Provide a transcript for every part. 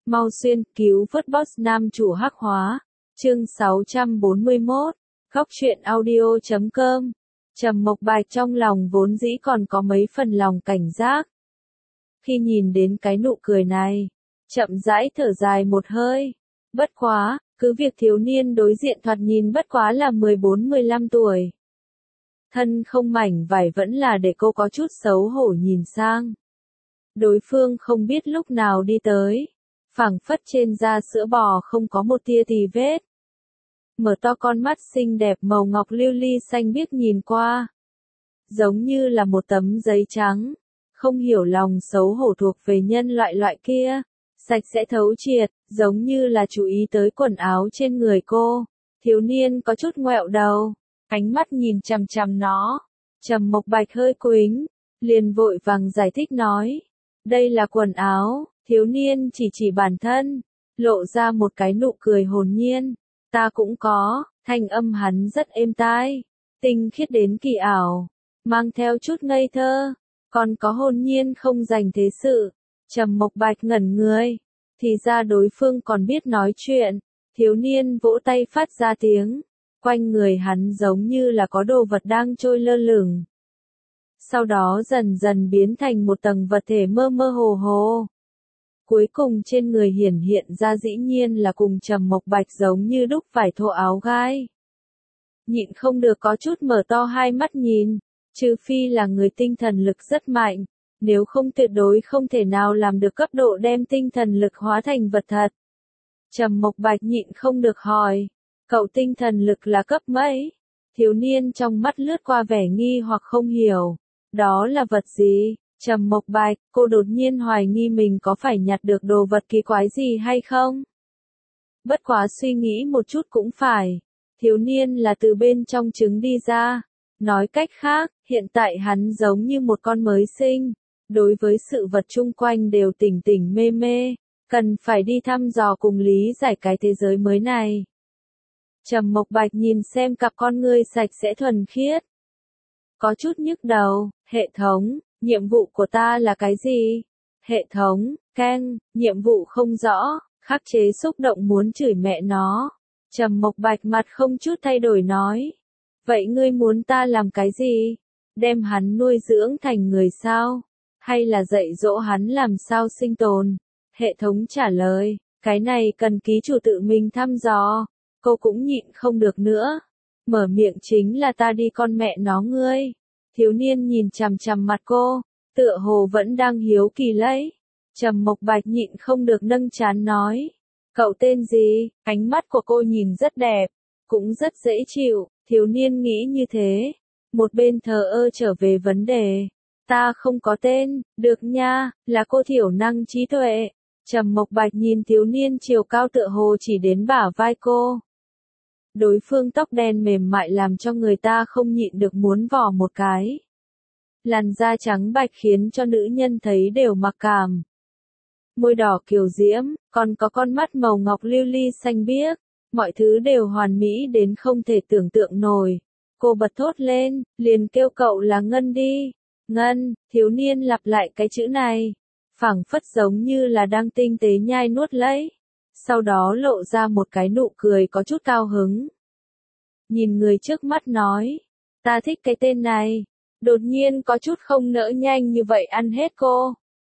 Mau xuyên, cứu vớt boss nam chủ hắc hóa. Chương 641. Góc truyện audio.com. Trầm Mộc Bạch trong lòng vốn dĩ còn có mấy phần lòng cảnh giác. Khi nhìn đến cái nụ cười này, chậm rãi thở dài một hơi. Bất quá, cứ việc thiếu niên đối diện thoạt nhìn bất quá là 14-15 tuổi. Thân không mảnh vải vẫn là để cô có chút xấu hổ nhìn sang. Đối phương không biết lúc nào đi tới, phảng phất trên da sữa bò không có một tia tì vết. Mở to con mắt xinh đẹp màu ngọc lưu ly xanh biếc nhìn qua. Giống như là một tấm giấy trắng, không hiểu lòng xấu hổ thuộc về nhân loại kia. Sạch sẽ thấu triệt, giống như là chú ý tới quần áo trên người cô. Thiếu niên có chút ngoẹo đầu, ánh mắt nhìn chằm chằm nó. Trầm Mộc Bạch hơi quĩnh, liền vội vàng giải thích nói. Đây là quần áo. Thiếu niên chỉ bản thân, lộ ra một cái nụ cười hồn nhiên. Ta cũng có, thanh âm hắn rất êm tai, tinh khiết đến kỳ ảo, mang theo chút ngây thơ, còn có hồn nhiên không dành thế sự. Trầm Mộc Bạch ngẩn người, thì ra đối phương còn biết nói chuyện. Thiếu niên vỗ tay phát ra tiếng, quanh người hắn giống như là có đồ vật đang trôi lơ lửng. Sau đó dần dần biến thành một tầng vật thể mơ mơ hồ hồ. Cuối cùng trên người hiển hiện ra dĩ nhiên là cùng Trầm Mộc Bạch giống như đúc vải thô áo gai. Nhịn không được có chút mở to hai mắt nhìn, trừ phi là người tinh thần lực rất mạnh, nếu không tuyệt đối không thể nào làm được cấp độ đem tinh thần lực hóa thành vật thật. Trầm Mộc Bạch nhịn không được hỏi, cậu tinh thần lực là cấp mấy? Thiếu niên trong mắt lướt qua vẻ nghi hoặc không hiểu, đó là vật gì? Trầm Mộc Bạch, cô đột nhiên hoài nghi mình có phải nhặt được đồ vật kỳ quái gì hay không? Bất quá suy nghĩ một chút cũng phải. Thiếu niên là từ bên trong trứng đi ra. Nói cách khác, hiện tại hắn giống như một con mới sinh. Đối với sự vật chung quanh đều tỉnh tỉnh mê mê. Cần phải đi thăm dò cùng lý giải cái thế giới mới này. Trầm Mộc Bạch nhìn xem cặp con ngươi sạch sẽ thuần khiết. Có chút nhức đầu, hệ thống. Nhiệm vụ của ta là cái gì? Hệ thống, Ken, nhiệm vụ không rõ, khắc chế xúc động muốn chửi mẹ nó. Trầm Mộc Bạch mặt không chút thay đổi nói. Vậy ngươi muốn ta làm cái gì? Đem hắn nuôi dưỡng thành người sao? Hay là dạy dỗ hắn làm sao sinh tồn? Hệ thống trả lời, cái này cần ký chủ tự mình thăm dò. Cô cũng nhịn không được nữa. Mở miệng chính là ta đi con mẹ nó ngươi. Thiếu niên nhìn chằm chằm mặt cô, tựa hồ vẫn đang hiếu kỳ lấy. Trầm Mộc Bạch nhịn không được nâng trán nói. Cậu tên gì? Ánh mắt của cô nhìn rất đẹp, cũng rất dễ chịu. Thiếu niên nghĩ như thế. Một bên thờ ơ trở về vấn đề. Ta không có tên, được nha, là cô thiểu năng trí tuệ. Trầm Mộc Bạch nhìn thiếu niên chiều cao tựa hồ chỉ đến bả vai cô. Đối phương tóc đen mềm mại làm cho người ta không nhịn được muốn vò một cái. Làn da trắng bạch khiến cho nữ nhân thấy đều mặc cảm. Môi đỏ kiều diễm, còn có con mắt màu ngọc lưu ly xanh biếc. Mọi thứ đều hoàn mỹ đến không thể tưởng tượng nổi. Cô bật thốt lên, liền kêu cậu là Ngân đi. Ngân, thiếu niên lặp lại cái chữ này. Phảng phất giống như là đang tinh tế nhai nuốt lấy. Sau đó lộ ra một cái nụ cười có chút cao hứng. Nhìn người trước mắt nói, ta thích cái tên này. Đột nhiên có chút không nỡ nhanh như vậy ăn hết cô.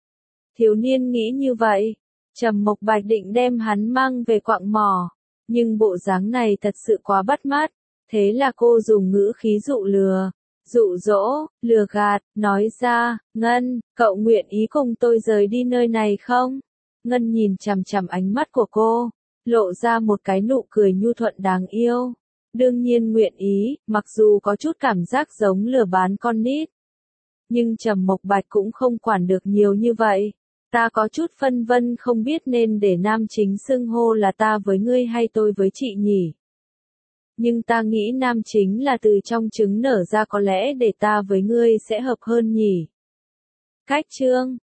Thiếu niên nghĩ như vậy. Trầm Mộc Bạch định đem hắn mang về quạng mỏ. Nhưng bộ dáng này thật sự quá bắt mắt. Thế là cô dùng ngữ khí dụ lừa, dụ dỗ, lừa gạt, nói ra, Ngân, cậu nguyện ý cùng tôi rời đi nơi này không? Ngân nhìn chằm chằm ánh mắt của cô, lộ ra một cái nụ cười nhu thuận đáng yêu. Đương nhiên nguyện ý, mặc dù có chút cảm giác giống lừa bán con nít. Nhưng Trầm Mộc Bạch cũng không quản được nhiều như vậy. Ta có chút phân vân không biết nên để nam chính xưng hô là ta với ngươi hay tôi với chị nhỉ. Nhưng ta nghĩ nam chính là từ trong trứng nở ra có lẽ để ta với ngươi sẽ hợp hơn nhỉ. Cách chương,